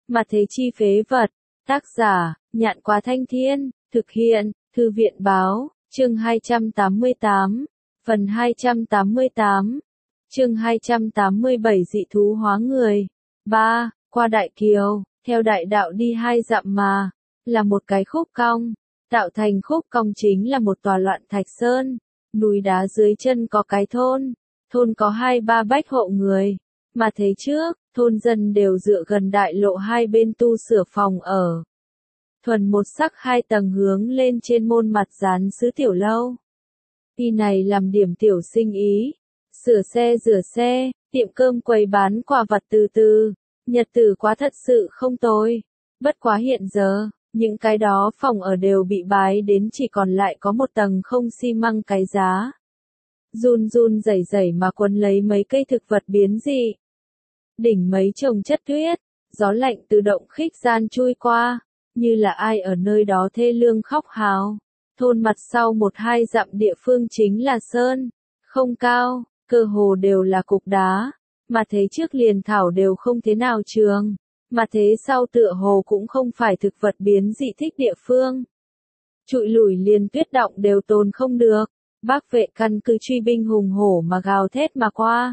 mà thế chi phế vật. Tác giả, Nhạn Quá Thanh Thiên, thực hiện, Thư viện Báo, chương 288, phần 288, chương 287 dị thú hóa người. 3. Qua Đại Kiều, theo đại đạo đi 2 dặm mà, là một cái khúc cong, tạo thành khúc cong chính là một tòa loạn thạch sơn, núi đá dưới chân có cái thôn có 2-3 bách hộ người, mà thế trước, thôn dân đều dựa gần đại lộ hai bên tu sửa phòng ở. Thuần một sắc 2 tầng hướng lên trên môn mặt dán sứ tiểu lâu. Y này làm điểm tiểu sinh ý, sửa xe rửa xe, tiệm cơm quầy bán quà vặt từ, nhật tử quá thật sự không tồi. Bất quá hiện giờ, những cái đó phòng ở đều bị bái đến chỉ còn lại có một tầng không xi măng cái giá. Run run rẩy rẩy mà quấn lấy mấy cây thực vật biến dị. Đỉnh mấy chồng chất tuyết, gió lạnh từ động khích gian chui qua, như là ai ở nơi đó thê lương khóc hào. Thôn mặt sau 1-2 dặm địa phương chính là sơn, không cao, cơ hồ đều là cục đá, mà thế trước liền thảo đều không thế nào trường, mà thế sau tựa hồ cũng không phải thực vật biến dị thích địa phương. Trụi lủi liền tuyết động đều tồn không được, Bác vệ căn cứ truy binh hùng hổ mà gào thét mà qua.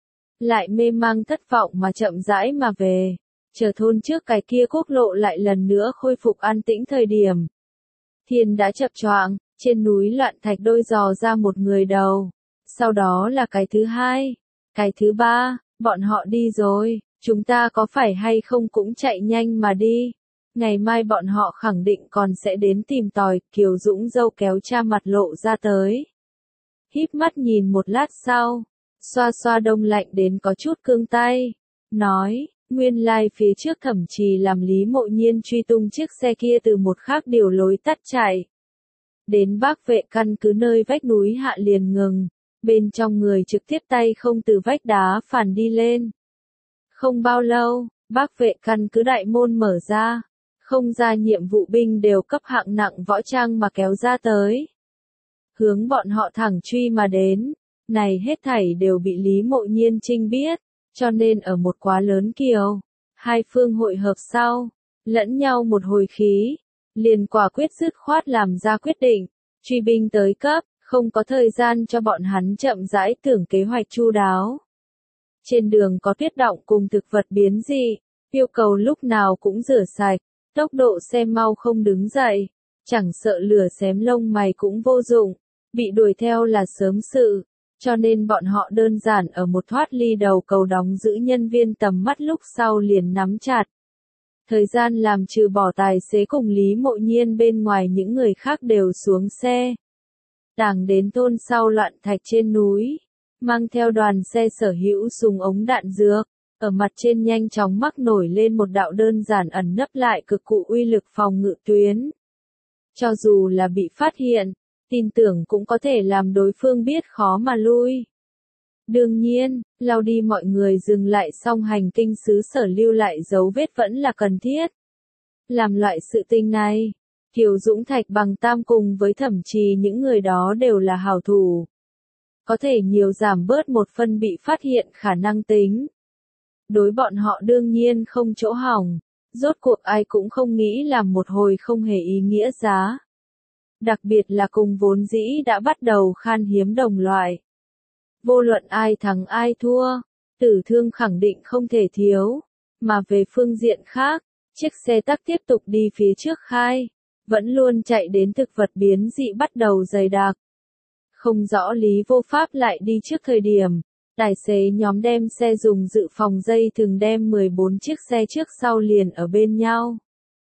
Lại mê mang thất vọng mà chậm rãi mà về, chờ thôn trước cái kia quốc lộ lại lần nữa khôi phục an tĩnh thời điểm. Thiên đã chập choạng, trên núi loạn thạch đôi dò ra một người đầu, sau đó là cái thứ hai, cái thứ ba, bọn họ đi rồi, chúng ta có phải hay không cũng chạy nhanh mà đi. Ngày mai bọn họ khẳng định còn sẽ đến tìm tòi. Kiều Dũng dâu kéo cha mặt lộ ra tới. Híp mắt nhìn một lát sau, xoa xoa đông lạnh đến có chút cương tay, nói, nguyên lai phía trước thẩm trì làm Lý Mộ Nhiên truy tung chiếc xe kia từ một khác điều lối tắt chạy. Đến Bác vệ căn cứ nơi vách núi hạ liền ngừng, bên trong người trực tiếp tay không từ vách đá phản đi lên. Không bao lâu, Bác vệ căn cứ đại môn mở ra, không ra nhiệm vụ binh đều cấp hạng nặng võ trang mà kéo ra tới. Hướng bọn họ thẳng truy mà đến, này hết thảy đều bị Lý Mộ Nhiên Trinh biết, cho nên ở một quá lớn kiều, hai phương hội hợp sau, lẫn nhau một hồi khí, liền quả quyết dứt khoát làm ra quyết định, truy binh tới cấp, không có thời gian cho bọn hắn chậm rãi tưởng kế hoạch chu đáo. Trên đường có tuyết động cùng thực vật biến dị, yêu cầu lúc nào cũng rửa sạch, tốc độ xe mau không đứng dậy, chẳng sợ lửa xém lông mày cũng vô dụng, bị đuổi theo là sớm sự, cho nên bọn họ đơn giản ở một thoát ly đầu cầu đóng giữ nhân viên tầm mắt lúc sau liền nắm chặt. Thời gian làm trừ bỏ tài xế cùng Lý Mộ Nhiên bên ngoài những người khác đều xuống xe. Tàng đến thôn sau loạn thạch trên núi, mang theo đoàn xe sở hữu súng ống đạn dược, ở mặt trên nhanh chóng mắc nổi lên một đạo đơn giản ẩn nấp lại cực cụ uy lực phòng ngự tuyến. Cho dù là bị phát hiện, tin tưởng cũng có thể làm đối phương biết khó mà lui. Đương nhiên, lau đi mọi người dừng lại xong hành kinh xứ sở lưu lại dấu vết vẫn là cần thiết. Làm loại sự tình này, Kiều Dũng Thạch Bằng Tam cùng với thẩm trì những người đó đều là hảo thủ. Có thể nhiều giảm bớt một phần bị phát hiện khả năng tính. Đối bọn họ đương nhiên không chỗ hỏng, rốt cuộc ai cũng không nghĩ làm một hồi không hề ý nghĩa giá. Đặc biệt là cùng vốn dĩ đã bắt đầu khan hiếm đồng loại. Vô luận ai thắng ai thua, tử thương khẳng định không thể thiếu, mà về phương diện khác, chiếc xe tắc tiếp tục đi phía trước khai, vẫn luôn chạy đến thực vật biến dị bắt đầu dày đặc. Không rõ lý vô pháp lại đi trước thời điểm, tài xế nhóm đem xe dùng dự phòng dây thừng đem 14 chiếc xe trước sau liền ở bên nhau.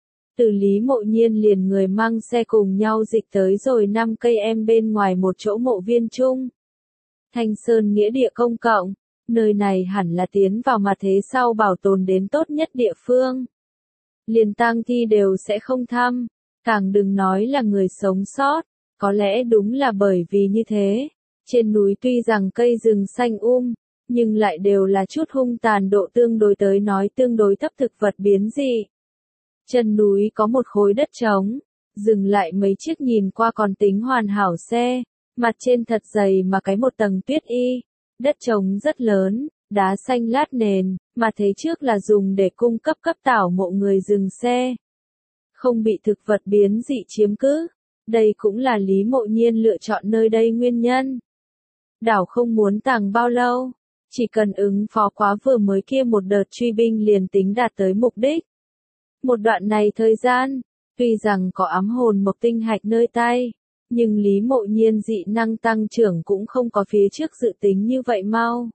Từ Lý Mộ Nhiên liền người mang xe cùng nhau dịch tới rồi 5 cây em bên ngoài một chỗ mộ viên chung. Thanh Sơn nghĩa địa công cộng, nơi này hẳn là tiến vào mà thế sau bảo tồn đến tốt nhất địa phương. Liền tang thi đều sẽ không thăm, càng đừng nói là người sống sót, có lẽ đúng là bởi vì như thế. Trên núi tuy rằng cây rừng xanh nhưng lại đều là chút hung tàn độ tương đối tới nói tương đối thấp thực vật biến dị. Chân núi có một khối đất trống, dừng lại mấy chiếc nhìn qua còn tính hoàn hảo xe, mặt trên thật dày mà cái một tầng tuyết y, đất trống rất lớn, đá xanh lát nền, mà thế trước là dùng để cung cấp tảo mộ người dừng xe. Không bị thực vật biến dị chiếm cứ. Đây cũng là Lý Mộ Nhiên lựa chọn nơi đây nguyên nhân. Đảo không muốn tàng bao lâu, chỉ cần ứng phó quá vừa mới kia một đợt truy binh liền tính đạt tới mục đích. Một đoạn này thời gian, tuy rằng có ám hồn mộc tinh hạch nơi tay, nhưng Lý Mộ Nhiên dị năng tăng trưởng cũng không có phía trước dự tính như vậy mau.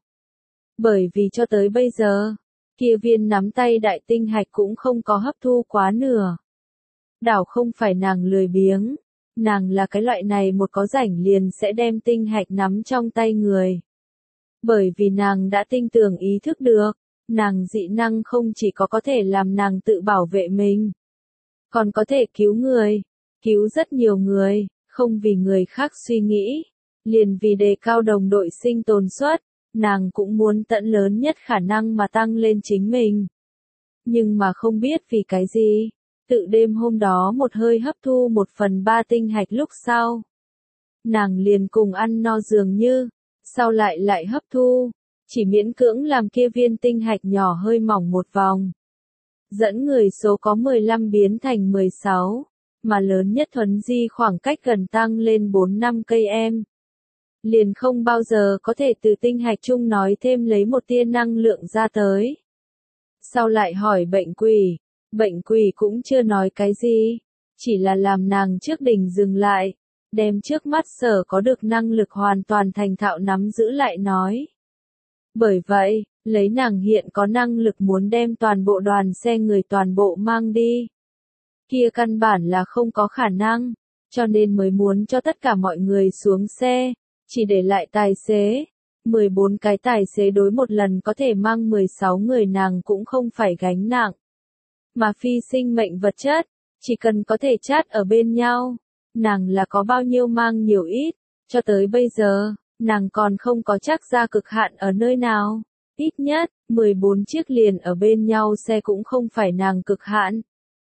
Bởi vì cho tới bây giờ, kia viên nắm tay đại tinh hạch cũng không có hấp thu quá nửa. Đảo không phải nàng lười biếng, nàng là cái loại này một có rảnh liền sẽ đem tinh hạch nắm trong tay người. Bởi vì nàng đã tinh tường ý thức được, nàng dị năng không chỉ có thể làm nàng tự bảo vệ mình, còn có thể cứu người, cứu rất nhiều người, không vì người khác suy nghĩ, liền vì đề cao đồng đội sinh tồn suất, nàng cũng muốn tận lớn nhất khả năng mà tăng lên chính mình. Nhưng mà không biết vì cái gì, tự đêm hôm đó một hơi hấp thu 1/3 tinh hạch lúc sau. Nàng liền cùng ăn no dường như, sau lại hấp thu, chỉ miễn cưỡng làm kia viên tinh hạch nhỏ hơi mỏng một vòng. Dẫn người số có 15 biến thành 16, mà lớn nhất thuấn di khoảng cách gần tăng lên 4-5 cây em. Liền không bao giờ có thể từ tinh hạch chung nói thêm lấy một tia năng lượng ra tới. Sau lại hỏi bệnh quỷ cũng chưa nói cái gì, chỉ là làm nàng trước đỉnh dừng lại, đem trước mắt sở có được năng lực hoàn toàn thành thạo nắm giữ lại nói. Bởi vậy, lấy nàng hiện có năng lực muốn đem toàn bộ đoàn xe người toàn bộ mang đi. Kia căn bản là không có khả năng, cho nên mới muốn cho tất cả mọi người xuống xe, chỉ để lại tài xế. 14 cái tài xế đối một lần có thể mang 16 người nàng cũng không phải gánh nặng. Mà phi sinh mệnh vật chất, chỉ cần có thể chat ở bên nhau, nàng là có bao nhiêu mang nhiều ít, cho tới bây giờ, nàng còn không có chắc ra cực hạn ở nơi nào. Ít nhất, 14 chiếc liền ở bên nhau xe cũng không phải nàng cực hạn.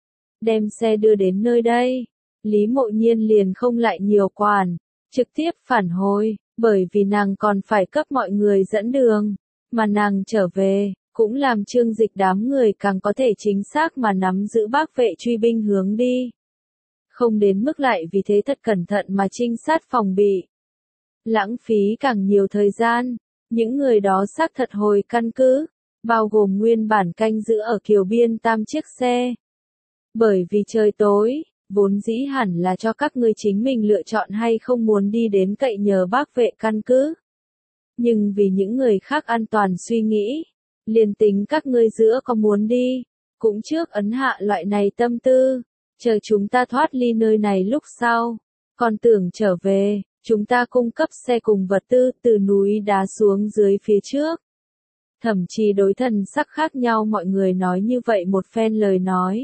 Đem xe đưa đến nơi đây, Lý Mộ Nhiên liền không lại nhiều quản, trực tiếp phản hồi, bởi vì nàng còn phải cấp mọi người dẫn đường, mà nàng trở về, cũng làm Trương Dịch đám người càng có thể chính xác mà nắm giữ bác vệ truy binh hướng đi. Không đến mức lại vì thế thật cẩn thận mà trinh sát phòng bị. Lãng phí càng nhiều thời gian, những người đó xác thật hồi căn cứ, bao gồm nguyên bản canh giữ ở Kiều Biên 8 chiếc xe. Bởi vì trời tối, vốn dĩ hẳn là cho các ngươi chính mình lựa chọn hay không muốn đi đến cậy nhờ bác vệ căn cứ. Nhưng vì những người khác an toàn suy nghĩ, liền tính các ngươi giữa có muốn đi, cũng trước ấn hạ loại này tâm tư, chờ chúng ta thoát ly nơi này lúc sau, còn tưởng trở về, chúng ta cung cấp xe cùng vật tư từ núi đá xuống dưới phía trước. Thậm chí đối thần sắc khác nhau mọi người nói như vậy một phen lời nói.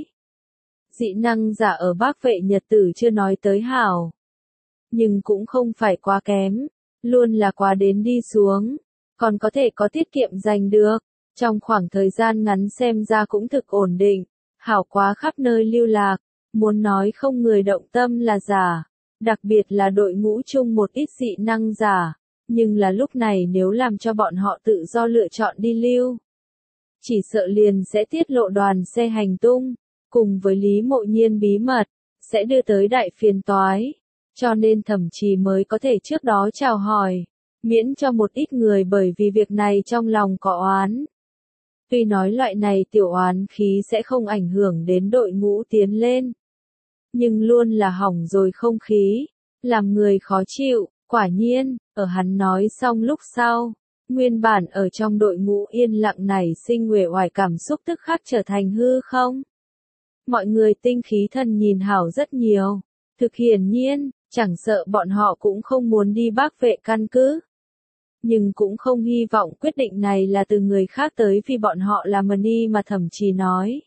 Dị năng giả ở bác vệ nhật tử chưa nói tới hảo. Nhưng cũng không phải quá kém, luôn là quá đến đi xuống, còn có thể có tiết kiệm giành được. Trong khoảng thời gian ngắn xem ra cũng thực ổn định, hảo quá khắp nơi lưu lạc, muốn nói không người động tâm là giả, đặc biệt là đội ngũ chung một ít dị năng giả, nhưng là lúc này nếu làm cho bọn họ tự do lựa chọn đi lưu, chỉ sợ liền sẽ tiết lộ đoàn xe hành tung, cùng với Lý Mộ Nhiên bí mật, sẽ đưa tới đại phiền toái, cho nên thậm chí mới có thể trước đó chào hỏi, miễn cho một ít người bởi vì việc này trong lòng có oán. Tuy nói loại này tiểu oán khí sẽ không ảnh hưởng đến đội ngũ tiến lên, nhưng luôn là hỏng rồi không khí, làm người khó chịu. Quả nhiên, ở hắn nói xong lúc sau, nguyên bản ở trong đội ngũ yên lặng nảy sinh uể oải cảm xúc tức khắc trở thành hư không. Mọi người tinh khí thần nhìn hảo rất nhiều, thực hiển nhiên, chẳng sợ bọn họ cũng không muốn đi bác vệ căn cứ. Nhưng cũng không hy vọng quyết định này là từ người khác tới vì bọn họ là money mà thậm chí nói.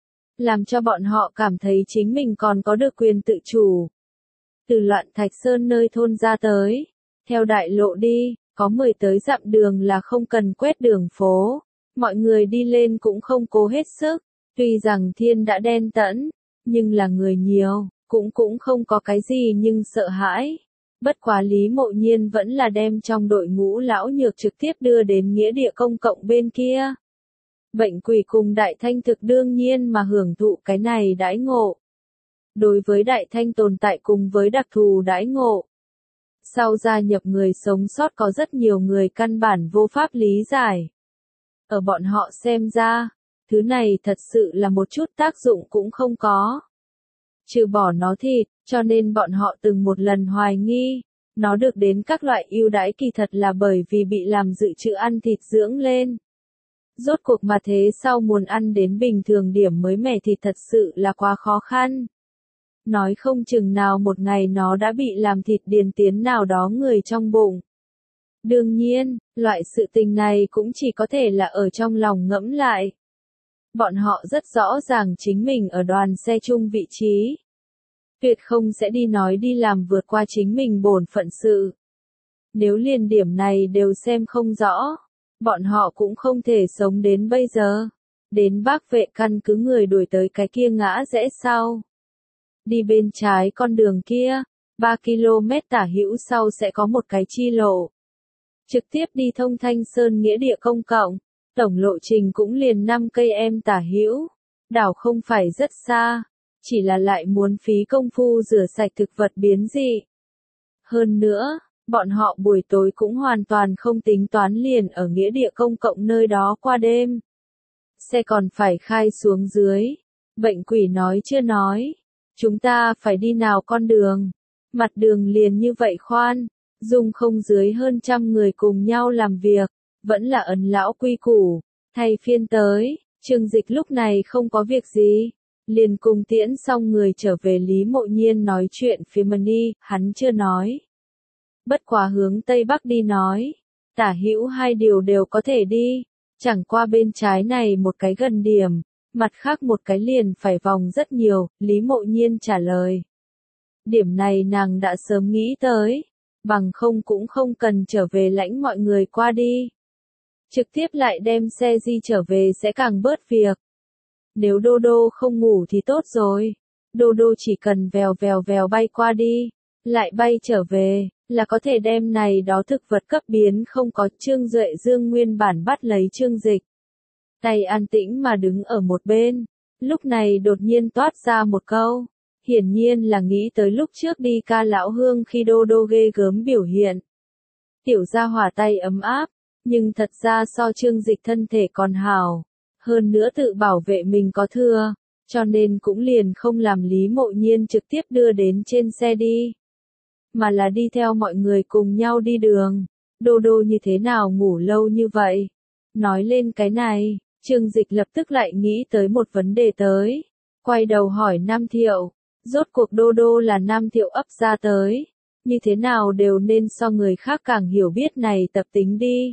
Làm cho bọn họ cảm thấy chính mình còn có được quyền tự chủ. Từ Loạn Thạch Sơn nơi thôn ra tới, theo đại lộ đi, có 10 tới dặm đường là không cần quét đường phố, mọi người đi lên cũng không cố hết sức, tuy rằng thiên đã đen tẫn, nhưng là người nhiều, cũng không có cái gì nhưng sợ hãi, Bất quá Lý Mộ Nhiên vẫn là đem trong đội ngũ lão nhược trực tiếp đưa đến nghĩa địa công cộng bên kia. Bệnh quỷ cùng Đại Thanh thực đương nhiên mà hưởng thụ cái này đãi ngộ. Đối với Đại Thanh tồn tại cùng với đặc thù đãi ngộ. Sau gia nhập người sống sót có rất nhiều người căn bản vô pháp lý giải. Ở bọn họ xem ra, thứ này thật sự là một chút tác dụng cũng không có. Trừ bỏ nó thịt, cho nên bọn họ từng một lần hoài nghi, nó được đến các loại ưu đãi kỳ thật là bởi vì bị làm dự trữ ăn thịt dưỡng lên. Rốt cuộc mà thế sau muốn ăn đến bình thường điểm mới mẻ thịt thật sự là quá khó khăn. Nói không chừng nào một ngày nó đã bị làm thịt điền tiến nào đó người trong bụng. Đương nhiên, loại sự tình này cũng chỉ có thể là ở trong lòng ngẫm lại. Bọn họ rất rõ ràng chính mình ở đoàn xe chung vị trí. Tuyệt không sẽ đi nói đi làm vượt qua chính mình bổn phận sự. Nếu liền điểm này đều xem không rõ, bọn họ cũng không thể sống đến bây giờ. Đến Bác Vệ căn cứ người đuổi tới cái kia ngã rẽ sau. Đi bên trái con đường kia, 3 km tả hữu sau sẽ có một cái chi lộ. Trực tiếp đi thông Thanh Sơn nghĩa địa công cộng, tổng lộ trình cũng liền 5 cây em tả hữu. Đảo không phải rất xa, chỉ là lại muốn phí công phu rửa sạch thực vật biến dị. Hơn nữa, bọn họ buổi tối cũng hoàn toàn không tính toán liền ở nghĩa địa công cộng nơi đó qua đêm. Xe còn phải khai xuống dưới. Bệnh quỷ nói chưa nói. Chúng ta phải đi nào con đường. Mặt đường liền như vậy khoan. Dung không dưới hơn 100 người cùng nhau làm việc. Vẫn là ấn lão quy củ. Thay phiên tới. Trương Dịch lúc này không có việc gì. Liền cùng tiễn xong người trở về Lý Mộ Nhiên nói chuyện phía Mani. Hắn chưa nói. Bất quá hướng Tây Bắc đi nói. Tả hữu hai điều đều có thể đi. Chẳng qua bên trái này một cái gần điểm. Mặt khác một cái liền phải vòng rất nhiều, Lý Mộ Nhiên trả lời. Điểm này nàng đã sớm nghĩ tới, bằng không cũng không cần trở về lãnh mọi người qua đi. Trực tiếp lại đem xe di trở về sẽ càng bớt việc. Nếu Đô Đô không ngủ thì tốt rồi, Đô Đô chỉ cần vèo vèo vèo bay qua đi, lại bay trở về, là có thể đem này đó thực vật cấp biến không có. Trương Duệ Dương nguyên bản bắt lấy Trương Dịch. Tay an tĩnh mà đứng ở một bên, lúc này đột nhiên toát ra một câu, hiển nhiên là nghĩ tới lúc trước đi ca lão hương khi Đô Đô ghê gớm biểu hiện. Tiểu gia hỏa tay ấm áp, nhưng thật ra so Trương Dịch thân thể còn hảo, hơn nữa tự bảo vệ mình có thừa, cho nên cũng liền không làm Lý Mộ Nhiên trực tiếp đưa đến trên xe đi, mà là đi theo mọi người cùng nhau đi đường. Đô Đô như thế nào ngủ lâu như vậy? Nói lên cái này, Trương Dịch lập tức lại nghĩ tới một vấn đề tới. Quay đầu hỏi Nam Thiệu. Rốt cuộc Đô Đô là Nam Thiệu ấp ra tới. Như thế nào đều nên so người khác càng hiểu biết này tập tính đi.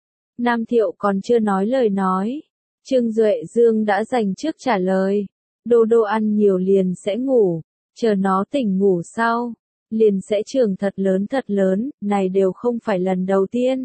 Nam Thiệu còn chưa nói lời nói. Trương Duệ Dương đã dành trước trả lời. Đô Đô ăn nhiều liền sẽ ngủ. Chờ nó tỉnh ngủ sau. Liền sẽ trưởng thật lớn, này đều không phải lần đầu tiên.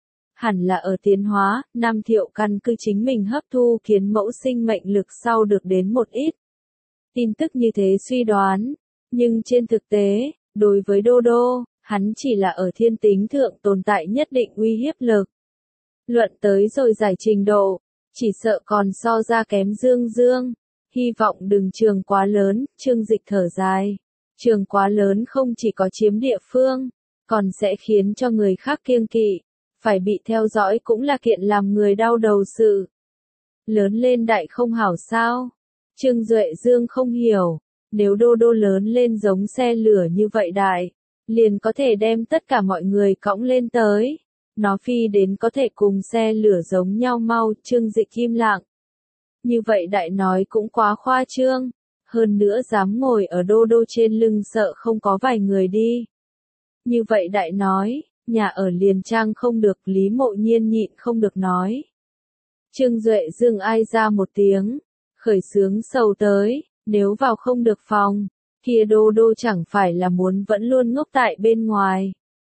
Hẳn là ở tiến hóa, Nam Thiệu căn cứ chính mình hấp thu kiến mẫu sinh mệnh lực sau được đến một ít tin tức như thế suy đoán, nhưng trên thực tế, đối với Đô Đô, hắn chỉ là ở thiên tính thượng tồn tại nhất định uy hiếp lực. Luận tới rồi giải trình độ, chỉ sợ còn so ra kém Dương Dương, hy vọng đừng trường quá lớn. Trương Dịch thở dài, trường quá lớn không chỉ có chiếm địa phương, còn sẽ khiến cho người khác kiêng kỵ. Phải bị theo dõi cũng là kiện làm người đau đầu sự. Lớn lên đại không hảo sao? Trương Duệ Dương không hiểu, nếu Đô Đô lớn lên giống xe lửa như vậy đại, liền có thể đem tất cả mọi người cõng lên tới. Nó phi đến có thể cùng xe lửa giống nhau mau. Trương Dịch im lặng. Như vậy đại nói cũng quá khoa trương, hơn nữa dám ngồi ở Đô Đô trên lưng sợ không có vài người đi. Như vậy đại nói. Nhà ở liền trang không được. Lý Mộ Nhiên nhịn không được nói. Trương Duệ Dương ai ra một tiếng, khởi sướng sầu tới, nếu vào không được phòng, kia Đô Đô chẳng phải là muốn vẫn luôn ngốc tại bên ngoài.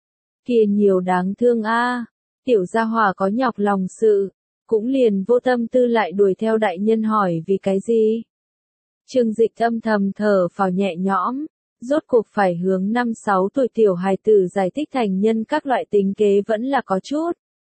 Kia nhiều đáng thương a. Tiểu gia hỏa có nhọc lòng sự, cũng liền vô tâm tư lại đuổi theo đại nhân hỏi vì cái gì. Trương Dịch âm thầm thở phào nhẹ nhõm, Rốt cuộc phải hướng 5-6 tuổi tiểu hài tử giải thích thành nhân các loại tính kế vẫn là có chút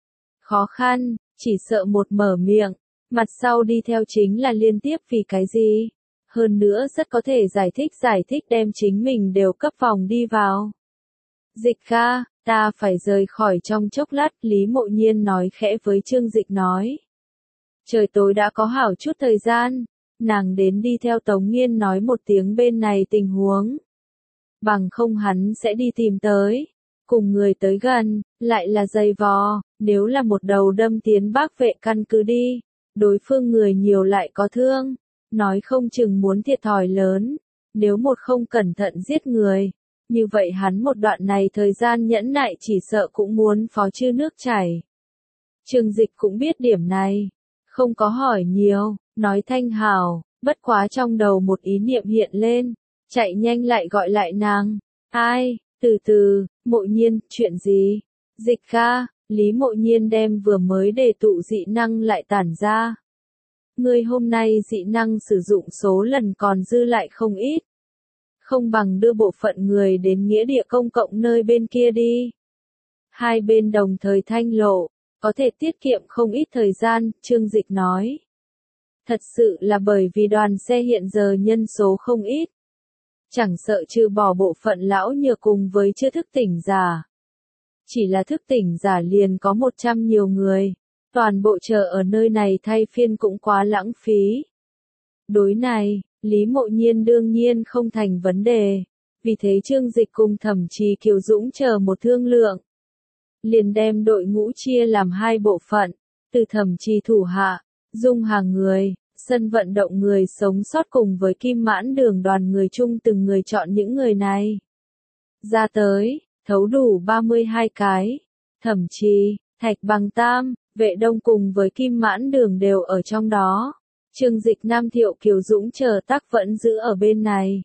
khó khăn, chỉ sợ một mở miệng, mặt sau đi theo chính là liên tiếp vì cái gì. Hơn nữa rất có thể giải thích đem chính mình đều cấp vòng đi vào. Dịch ca, ta phải rời khỏi trong chốc lát, Lý Mộ Nhiên nói khẽ với Trương Dịch nói. Trời tối đã có hảo chút thời gian, nàng đến đi theo Tống Nghiên nói một tiếng bên này tình huống. Bằng không hắn sẽ đi tìm tới, cùng người tới gần, lại là dày vò, nếu là một đầu đâm tiến Bắc Vệ căn cứ đi, đối phương người nhiều lại có thương, nói không chừng muốn thiệt thòi lớn, nếu một không cẩn thận giết người, như vậy hắn một đoạn này thời gian nhẫn nại chỉ sợ cũng muốn phó chư nước chảy. Trương Dịch cũng biết điểm này, không có hỏi nhiều, nói thanh hảo, bất quá trong đầu một ý niệm hiện lên, chạy nhanh lại gọi lại nàng, ai, từ từ, Mộ Nhiên, chuyện gì? Dịch ca, Lý Mộ Nhiên đem vừa mới đề tụ dị năng lại tản ra. Ngươi hôm nay dị năng sử dụng số lần còn dư lại không ít. Không bằng đưa bộ phận người đến nghĩa địa công cộng nơi bên kia đi. Hai bên đồng thời thanh lộ, có thể tiết kiệm không ít thời gian, Trương Dịch nói. Thật sự là bởi vì đoàn xe hiện giờ nhân số không ít. Chẳng sợ trừ bỏ bộ phận lão nhược cùng với chưa thức tỉnh giả. Chỉ là thức tỉnh giả liền có 100 nhiều người. Toàn bộ chờ ở nơi này thay phiên cũng quá lãng phí. Đối này, Lý Mộ Nhiên đương nhiên không thành vấn đề. Vì thế Trương Dịch cùng Thẩm Trì Kiều Dũng chờ một thương lượng. Liền đem đội ngũ chia làm hai bộ phận. Từ Thẩm Trì thủ hạ, dung hàng người, sân vận động người sống sót cùng với Kim Mãn Đường đoàn người chung từng người chọn những người này. Ra tới, thấu đủ 32 cái. Thẩm Trì, Thạch Bằng Tam, Vệ Đông cùng với Kim Mãn Đường đều ở trong đó. Trương Dịch Nam Thiệu Kiều Dũng chờ tác vẫn giữ ở bên này.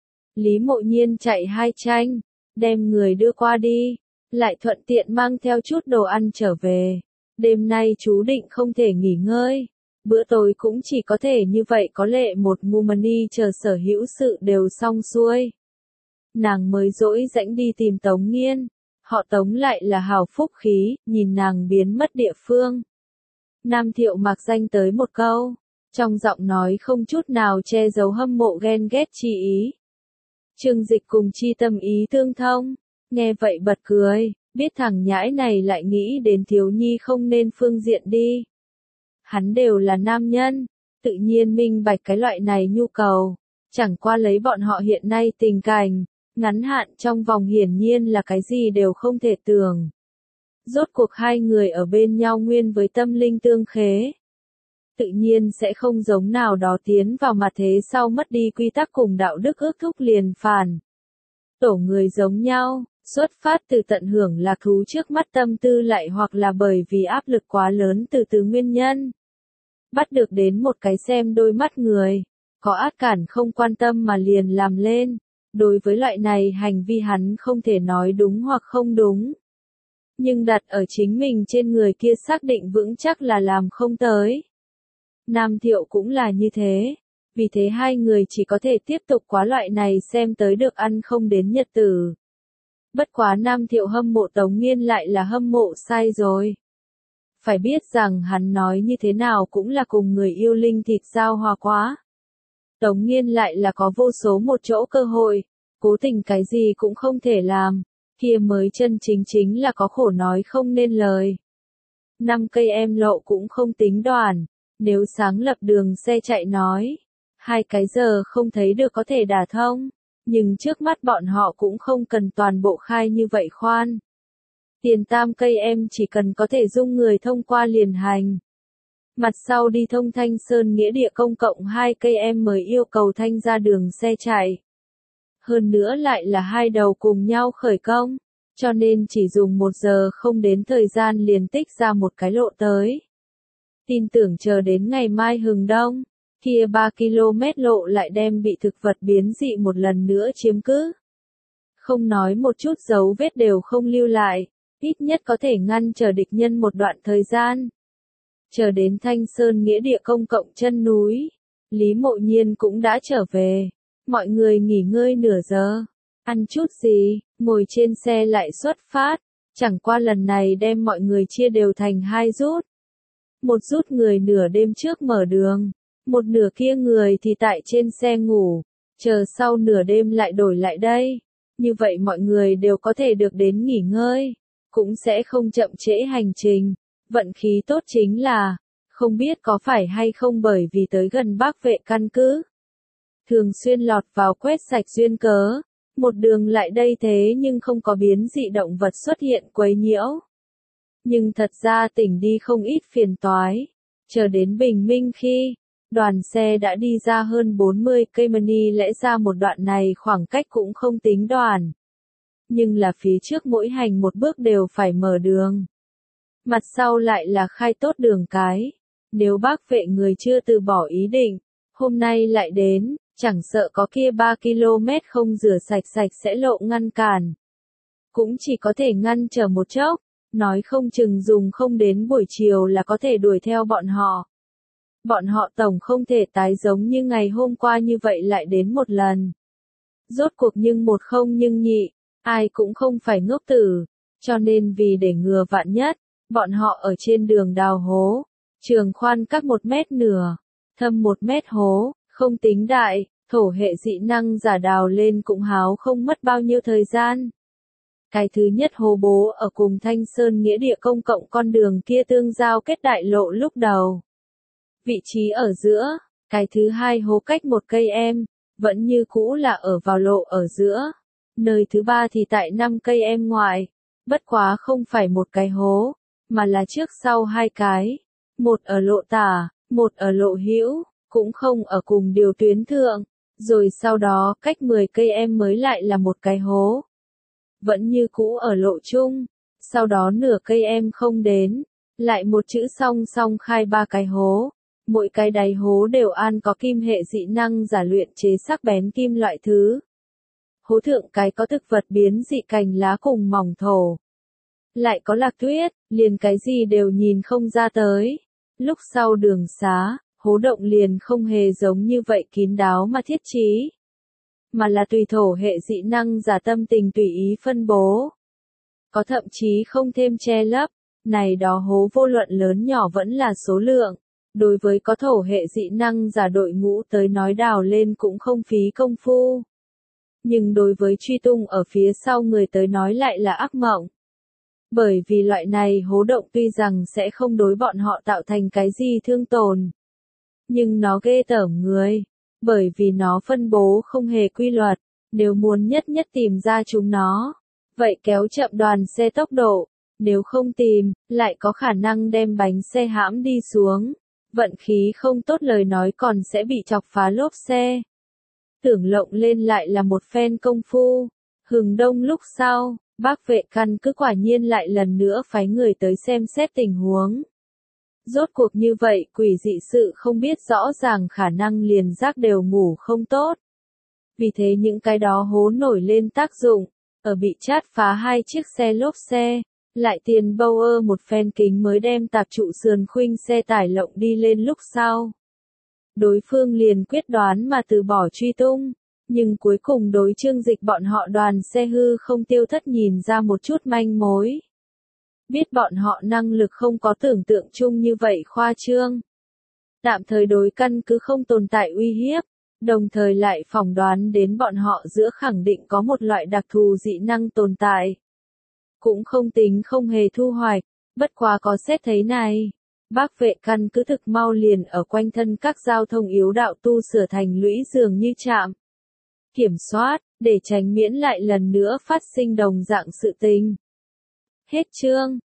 Lý Mộ Nhiên chạy hai tranh, đem người đưa qua đi, lại thuận tiện mang theo chút đồ ăn trở về. Đêm nay chú định không thể nghỉ ngơi. Bữa tối cũng chỉ có thể như vậy, có lệ một Ngumani chờ sở hữu sự đều xong xuôi. Nàng mới dỗi rãnh đi tìm Tống Nghiên. Họ Tống lại là hào phúc khí, nhìn nàng biến mất địa phương. Nam Thiệu mặc danh tới một câu, trong giọng nói không chút nào che giấu hâm mộ ghen ghét chi ý. Trương Dịch cùng chi tâm ý tương thông, nghe vậy bật cười, biết thằng nhãi này lại nghĩ đến thiếu nhi không nên phương diện đi. Hắn đều là nam nhân, tự nhiên minh bạch cái loại này nhu cầu, chẳng qua lấy bọn họ hiện nay tình cảnh. Ngắn hạn trong vòng hiển nhiên là cái gì đều không thể tưởng. Rốt cuộc hai người ở bên nhau nguyên với tâm linh tương khế. Tự nhiên sẽ không giống nào đó tiến vào mặt thế sau mất đi quy tắc cùng đạo đức ước thúc liền phản. Tổ người giống nhau, xuất phát từ tận hưởng lạc thú trước mắt tâm tư lại hoặc là bởi vì áp lực quá lớn từ nguyên nhân. Bắt được đến một cái xem đôi mắt người, có át cản không quan tâm mà liền làm lên. Đối với loại này hành vi hắn không thể nói đúng hoặc không đúng. Nhưng đặt ở chính mình trên người kia xác định vững chắc là làm không tới. Nam Thiệu cũng là như thế. Vì thế hai người chỉ có thể tiếp tục quá loại này xem tới được ăn không đến nhật tử. Bất quá Nam Thiệu hâm mộ Tống Nghiên lại là hâm mộ sai rồi. Phải biết rằng hắn nói như thế nào cũng là cùng người yêu linh thịt giao hòa quá. Tống Nghiên lại là có vô số một chỗ cơ hội, cố tình cái gì cũng không thể làm, kia mới chân chính là có khổ nói không nên lời. 5 cây em lộ cũng không tính đoàn, nếu sáng lập đường xe chạy nói, 2 cái giờ không thấy được có thể đả thông, nhưng trước mắt bọn họ cũng không cần toàn bộ khai như vậy khoan. Tiền tam cây em chỉ cần có thể dung người thông qua liền hành. Mặt sau đi thông Thanh Sơn nghĩa địa công cộng 2 cây em mới yêu cầu thanh ra đường xe chạy. Hơn nữa lại là hai đầu cùng nhau khởi công, cho nên chỉ dùng 1 giờ không đến thời gian liền tích ra một cái lộ tới. Tin tưởng chờ đến ngày mai hừng đông, kia 3 km lộ lại đem bị thực vật biến dị một lần nữa chiếm cứ. Không nói một chút dấu vết đều không lưu lại, ít nhất có thể ngăn chờ địch nhân một đoạn thời gian. Chờ đến Thanh Sơn nghĩa địa công cộng chân núi, Lý Mộ Nhiên cũng đã trở về. mọi người nghỉ ngơi nửa giờ. Ăn chút gì, ngồi trên xe lại xuất phát. Chẳng qua lần này đem mọi người chia đều thành 2 rút. Một rút người nửa đêm trước mở đường, một nửa kia người thì tại trên xe ngủ, chờ sau nửa đêm lại đổi lại đây. Như vậy mọi người đều có thể được đến nghỉ ngơi, cũng sẽ không chậm trễ hành trình. Vận khí tốt chính là, không biết có phải hay không bởi vì tới gần Bắc Vệ căn cứ. Thường xuyên lọt vào quét sạch duyên cớ, một đường lại đây thế nhưng không có biến dị động vật xuất hiện quấy nhiễu. Nhưng thật ra tỉnh đi không ít phiền toái. Chờ đến bình minh khi, đoàn xe đã đi ra hơn 40 cây mani, lẽ ra một đoạn này khoảng cách cũng không tính đoàn. Nhưng là phía trước mỗi hành một bước đều phải mở đường. Mặt sau lại là khai tốt đường cái. Nếu Bác Vệ người chưa từ bỏ ý định, hôm nay lại đến, chẳng sợ có kia 3 km không rửa sạch sẽ lộ ngăn cản. Cũng chỉ có thể ngăn chờ một chốc, nói không chừng dùng không đến buổi chiều là có thể đuổi theo bọn họ. Bọn họ tổng không thể tái giống như ngày hôm qua như vậy lại đến một lần. Rốt cuộc nhưng một không nhưng nhị, ai cũng không phải ngốc tử, cho nên vì để ngừa vạn nhất, bọn họ ở trên đường đào hố, trường khoan các 1 mét nửa, thâm 1 mét hố, không tính đại, thổ hệ dị năng giả đào lên cũng háo không mất bao nhiêu thời gian. Cái thứ nhất hố bố ở cùng Thanh Sơn nghĩa địa công cộng con đường kia tương giao kết đại lộ lúc đầu. Vị trí ở giữa, cái thứ hai hố cách 1 cây em, vẫn như cũ là ở vào lộ ở giữa. Nơi thứ ba thì tại 5 cây em ngoài, bất quá không phải một cái hố, mà là trước sau 2 cái, một ở lộ tả, một ở lộ hữu, cũng không ở cùng điều tuyến thượng, rồi sau đó cách 10 cây em mới lại là một cái hố. Vẫn như cũ ở lộ chung, sau đó nửa cây em không đến, lại một chữ song song khai 3 cái hố, mỗi cái đáy hố đều an có kim hệ dị năng giả luyện chế sắc bén kim loại thứ. Hố thượng cái có thực vật biến dị cành lá cùng mỏng thổ. Lại có lạc tuyết, liền cái gì đều nhìn không ra tới. Lúc sau đường xá, hố động liền không hề giống như vậy kín đáo mà thiết trí, mà là tùy thổ hệ dị năng giả tâm tình tùy ý phân bố. Có thậm chí không thêm che lấp, này đó hố vô luận lớn nhỏ vẫn là số lượng. Đối với có thổ hệ dị năng giả đội ngũ tới nói đào lên cũng không phí công phu. Nhưng đối với truy tung ở phía sau người tới nói lại là ác mộng. Bởi vì loại này hố động tuy rằng sẽ không đối bọn họ tạo thành cái gì thương tổn, nhưng nó ghê tởm người. Bởi vì nó phân bố không hề quy luật, nếu muốn nhất tìm ra chúng nó, vậy kéo chậm đoàn xe tốc độ, nếu không tìm, lại có khả năng đem bánh xe hãm đi xuống, vận khí không tốt lời nói còn sẽ bị chọc phá lốp xe. Tưởng lộng lên lại là một phen công phu, hừng đông lúc sau, Bác Vệ căn cứ quả nhiên lại lần nữa phái người tới xem xét tình huống. Rốt cuộc như vậy quỷ dị sự không biết rõ ràng khả năng liền giác đều ngủ không tốt. Vì thế những cái đó hố nổi lên tác dụng, ở bị chát phá 2 chiếc xe lốp xe, lại tiền Bauer một phen kính mới đem tạp trụ sườn khuynh xe tải lộng đi lên lúc sau. Đối phương liền quyết đoán mà từ bỏ truy tung, nhưng cuối cùng đối Trương Dịch bọn họ đoàn xe hư không tiêu thất nhìn ra một chút manh mối. Biết bọn họ năng lực không có tưởng tượng chung như vậy khoa trương. Tạm thời đối căn cứ không tồn tại uy hiếp, đồng thời lại phỏng đoán đến bọn họ giữa khẳng định có một loại đặc thù dị năng tồn tại. Cũng không tính không hề thu hoạch, bất quá có xét thấy này. Bác Vệ căn cứ thực mau liền ở quanh thân các giao thông yếu đạo tu sửa thành lũy dường như trạm kiểm soát, để tránh miễn lại lần nữa phát sinh đồng dạng sự tình. Hết chương.